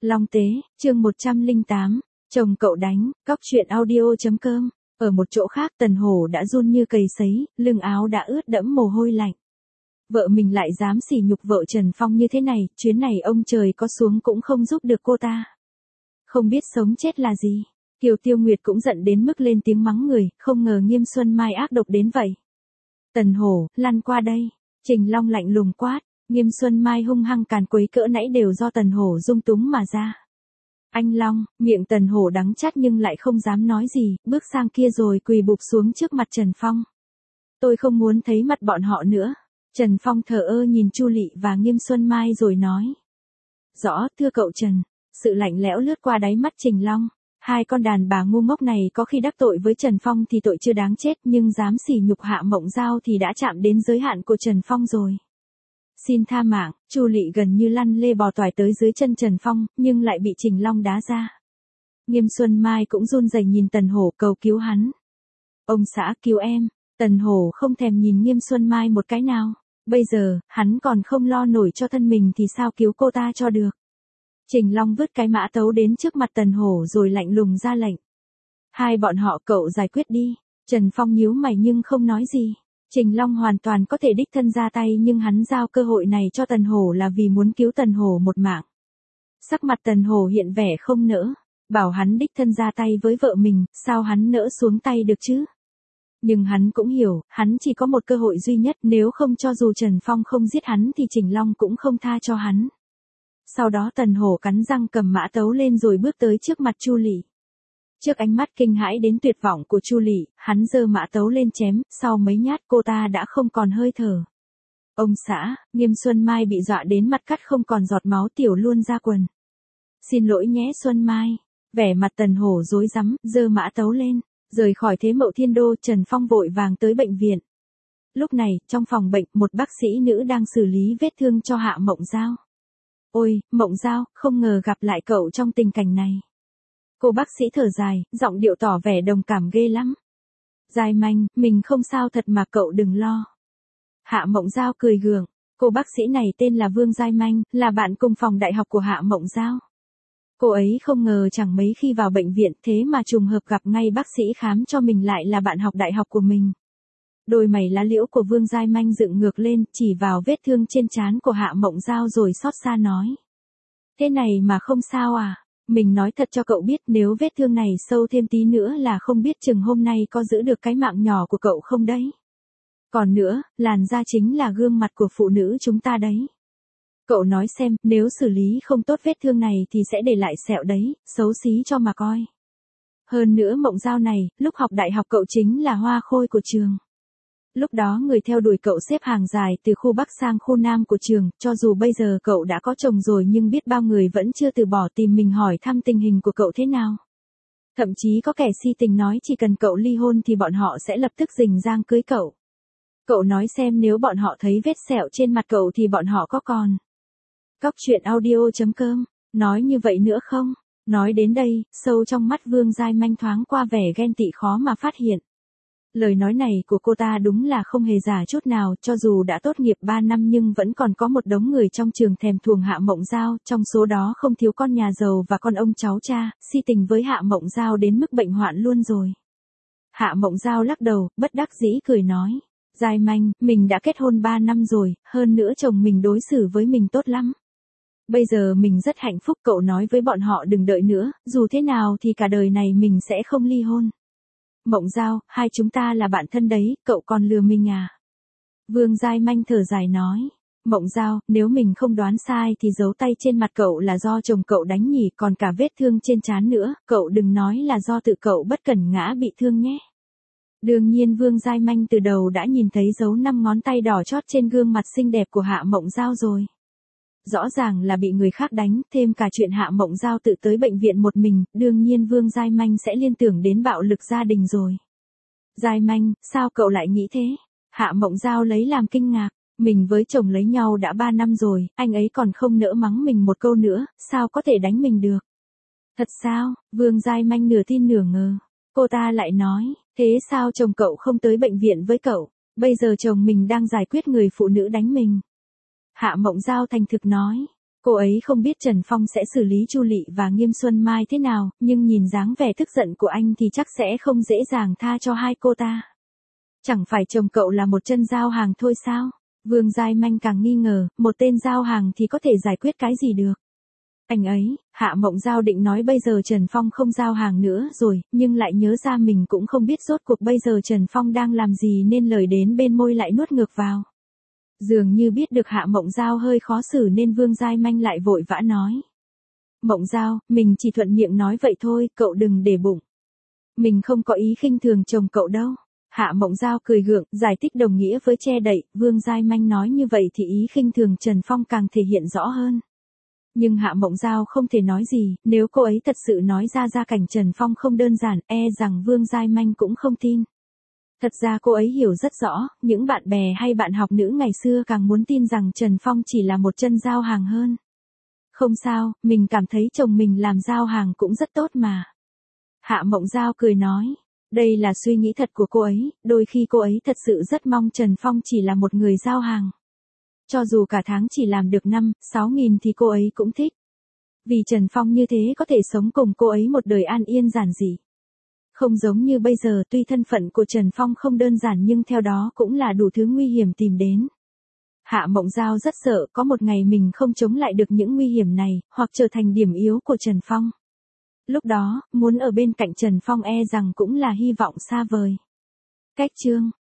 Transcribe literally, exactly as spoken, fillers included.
Long Tế, chương một trăm lẻ tám, chồng cậu đánh, cóc truyện audio.com. Ở một chỗ khác Tần Hổ đã run như cầy sấy, lưng áo đã ướt đẫm mồ hôi lạnh. Vợ mình lại dám sỉ nhục vợ Trần Phong như thế này, chuyến này ông trời có xuống cũng không giúp được cô ta. Không biết sống chết là gì. Kiều Tiêu Nguyệt cũng giận đến mức lên tiếng mắng người, không ngờ Nghiêm Xuân Mai ác độc đến vậy. Tần Hổ, lăn qua đây. Trình Long lạnh lùng quát. Nghiêm Xuân Mai hung hăng càn quấy cỡ nãy đều do Tần Hổ dung túng mà ra. Anh Long, miệng Tần Hổ đắng chát nhưng lại không dám nói gì, bước sang kia rồi quỳ bụp xuống trước mặt Trần Phong. Tôi không muốn thấy mặt bọn họ nữa. Trần Phong thờ ơ nhìn Chu Lị và Nghiêm Xuân Mai rồi nói. Rõ, thưa cậu Trần. Sự lạnh lẽo lướt qua đáy mắt Trình Long. Hai con đàn bà ngu ngốc này có khi đắc tội với Trần Phong thì tội chưa đáng chết, nhưng dám sỉ nhục Hạ Mộng Giao thì đã chạm đến giới hạn của Trần Phong rồi. Xin tha mạng, Chu Lị gần như lăn lê bò toài tới dưới chân Trần Phong, nhưng lại bị Trình Long đá ra. Nghiêm Xuân Mai cũng run rẩy nhìn Tần Hổ cầu cứu hắn. Ông xã cứu em. Tần Hổ không thèm nhìn Nghiêm Xuân Mai một cái nào. Bây giờ, hắn còn không lo nổi cho thân mình thì sao cứu cô ta cho được. Trình Long vứt cái mã tấu đến trước mặt Tần Hổ rồi lạnh lùng ra lệnh. Hai bọn họ cậu giải quyết đi. Trần Phong nhíu mày nhưng không nói gì. Trình Long hoàn toàn có thể đích thân ra tay nhưng hắn giao cơ hội này cho Tần Hổ là vì muốn cứu Tần Hổ một mạng. Sắc mặt Tần Hổ hiện vẻ không nỡ. Bảo hắn đích thân ra tay với vợ mình, sao hắn nỡ xuống tay được chứ? Nhưng hắn cũng hiểu, hắn chỉ có một cơ hội duy nhất, nếu không cho dù Trần Phong không giết hắn thì Trình Long cũng không tha cho hắn. Sau đó Tần Hổ cắn răng cầm mã tấu lên rồi bước tới trước mặt Chu Lị. Trước ánh mắt kinh hãi đến tuyệt vọng của Chu Lị, hắn giơ mã tấu lên chém, sau mấy nhát cô ta đã không còn hơi thở. Ông xã, Nghiêm Xuân Mai bị dọa đến mặt cắt không còn giọt máu tiểu luôn ra quần. Xin lỗi nhé Xuân Mai. Vẻ mặt Tần Hổ rối rắm, giơ mã tấu lên, rời khỏi Thế Mậu Thiên Đô, Trần Phong vội vàng tới bệnh viện. Lúc này, trong phòng bệnh, một bác sĩ nữ đang xử lý vết thương cho Hạ Mộng Giao. Ôi, Mộng Giao, không ngờ gặp lại cậu trong tình cảnh này. Cô bác sĩ thở dài, giọng điệu tỏ vẻ đồng cảm ghê lắm. Giai Manh, mình không sao thật mà cậu đừng lo. Hạ Mộng Giao cười gượng. Cô bác sĩ này tên là Vương Giai Manh, là bạn cùng phòng đại học của Hạ Mộng Giao. Cô ấy không ngờ chẳng mấy khi vào bệnh viện thế mà trùng hợp gặp ngay bác sĩ khám cho mình lại là bạn học đại học của mình. Đôi mày lá liễu của Vương Giai Manh dựng ngược lên, chỉ vào vết thương trên trán của Hạ Mộng Giao rồi xót xa nói. Thế này mà không sao à? Mình nói thật cho cậu biết, nếu vết thương này sâu thêm tí nữa là không biết chừng hôm nay có giữ được cái mạng nhỏ của cậu không đấy. Còn nữa, làn da chính là gương mặt của phụ nữ chúng ta đấy. Cậu nói xem, nếu xử lý không tốt vết thương này thì sẽ để lại sẹo đấy, xấu xí cho mà coi. Hơn nữa Mộng Giao này, lúc học đại học cậu chính là hoa khôi của trường. Lúc đó người theo đuổi cậu xếp hàng dài từ khu Bắc sang khu Nam của trường, cho dù bây giờ cậu đã có chồng rồi nhưng biết bao người vẫn chưa từ bỏ tìm mình hỏi thăm tình hình của cậu thế nào. Thậm chí có kẻ si tình nói chỉ cần cậu ly hôn thì bọn họ sẽ lập tức rình rang cưới cậu. Cậu nói xem nếu bọn họ thấy vết sẹo trên mặt cậu thì bọn họ có còn. Cóc truyện audio.com, nói như vậy nữa không? Nói đến đây, sâu trong mắt Vương Giai Manh thoáng qua vẻ ghen tị khó mà phát hiện. Lời nói này của cô ta đúng là không hề giả chút nào, cho dù đã tốt nghiệp ba năm nhưng vẫn còn có một đống người trong trường thèm thuồng Hạ Mộng Giao, trong số đó không thiếu con nhà giàu và con ông cháu cha, si tình với Hạ Mộng Giao đến mức bệnh hoạn luôn rồi. Hạ Mộng Giao lắc đầu, bất đắc dĩ cười nói. Giai Manh, mình đã kết hôn ba năm rồi, hơn nữa chồng mình đối xử với mình tốt lắm. Bây giờ mình rất hạnh phúc, cậu nói với bọn họ đừng đợi nữa, dù thế nào thì cả đời này mình sẽ không ly hôn. Mộng Giao, hai chúng ta là bạn thân đấy, cậu còn lừa mình à? Vương Giai Manh thở dài nói. Mộng Giao, nếu mình không đoán sai thì dấu tay trên mặt cậu là do chồng cậu đánh nhỉ, còn cả vết thương trên trán nữa, cậu đừng nói là do tự cậu bất cẩn ngã bị thương nhé. Đương nhiên Vương Giai Manh từ đầu đã nhìn thấy dấu năm ngón tay đỏ chót trên gương mặt xinh đẹp của Hạ Mộng Giao rồi. Rõ ràng là bị người khác đánh, thêm cả chuyện Hạ Mộng Giao tự tới bệnh viện một mình, đương nhiên Vương Giai Manh sẽ liên tưởng đến bạo lực gia đình rồi. Giai Manh, sao cậu lại nghĩ thế? Hạ Mộng Giao lấy làm kinh ngạc, mình với chồng lấy nhau đã ba năm rồi, anh ấy còn không nỡ mắng mình một câu nữa, sao có thể đánh mình được? Thật sao? Vương Giai Manh nửa tin nửa ngờ. Cô ta lại nói, thế sao chồng cậu không tới bệnh viện với cậu? Bây giờ chồng mình đang giải quyết người phụ nữ đánh mình. Hạ Mộng Giao thành thực nói, Cô ấy không biết Trần Phong sẽ xử lý Chu Lị và Nghiêm Xuân Mai thế nào, nhưng nhìn dáng vẻ tức giận của anh thì chắc sẽ không dễ dàng tha cho hai cô ta. Chẳng phải chồng cậu là một chân giao hàng thôi sao? Vương Giai Manh càng nghi ngờ, một tên giao hàng thì có thể giải quyết cái gì được. Anh ấy, Hạ Mộng Giao định nói bây giờ Trần Phong không giao hàng nữa rồi, nhưng lại nhớ ra mình cũng không biết rốt cuộc bây giờ Trần Phong đang làm gì nên lời đến bên môi lại nuốt ngược vào. Dường như biết được Hạ Mộng Giao hơi khó xử nên Vương Giai Manh lại vội vã nói. Mộng Giao, mình chỉ thuận miệng nói vậy thôi, cậu đừng để bụng. Mình không có ý khinh thường chồng cậu đâu. Hạ Mộng Giao cười gượng, giải thích đồng nghĩa với che đậy, Vương Giai Manh nói như vậy thì ý khinh thường Trần Phong càng thể hiện rõ hơn. Nhưng Hạ Mộng Giao không thể nói gì, nếu cô ấy thật sự nói ra gia cảnh Trần Phong không đơn giản, e rằng Vương Giai Manh cũng không tin. Thật ra cô ấy hiểu rất rõ, những bạn bè hay bạn học nữ ngày xưa càng muốn tin rằng Trần Phong chỉ là một chân giao hàng hơn. Không sao, mình cảm thấy chồng mình làm giao hàng cũng rất tốt mà. Hạ Mộng Giao cười nói, đây là suy nghĩ thật của cô ấy, đôi khi cô ấy thật sự rất mong Trần Phong chỉ là một người giao hàng. Cho dù cả tháng chỉ làm được năm, sáu nghìn thì cô ấy cũng thích. Vì Trần Phong như thế có thể sống cùng cô ấy một đời an yên giản dị. Không giống như bây giờ tuy thân phận của Trần Phong không đơn giản nhưng theo đó cũng là đủ thứ nguy hiểm tìm đến. Hạ Mộng Giao rất sợ có một ngày mình không chống lại được những nguy hiểm này, hoặc trở thành điểm yếu của Trần Phong. Lúc đó, muốn ở bên cạnh Trần Phong e rằng cũng là hy vọng xa vời. Cách chương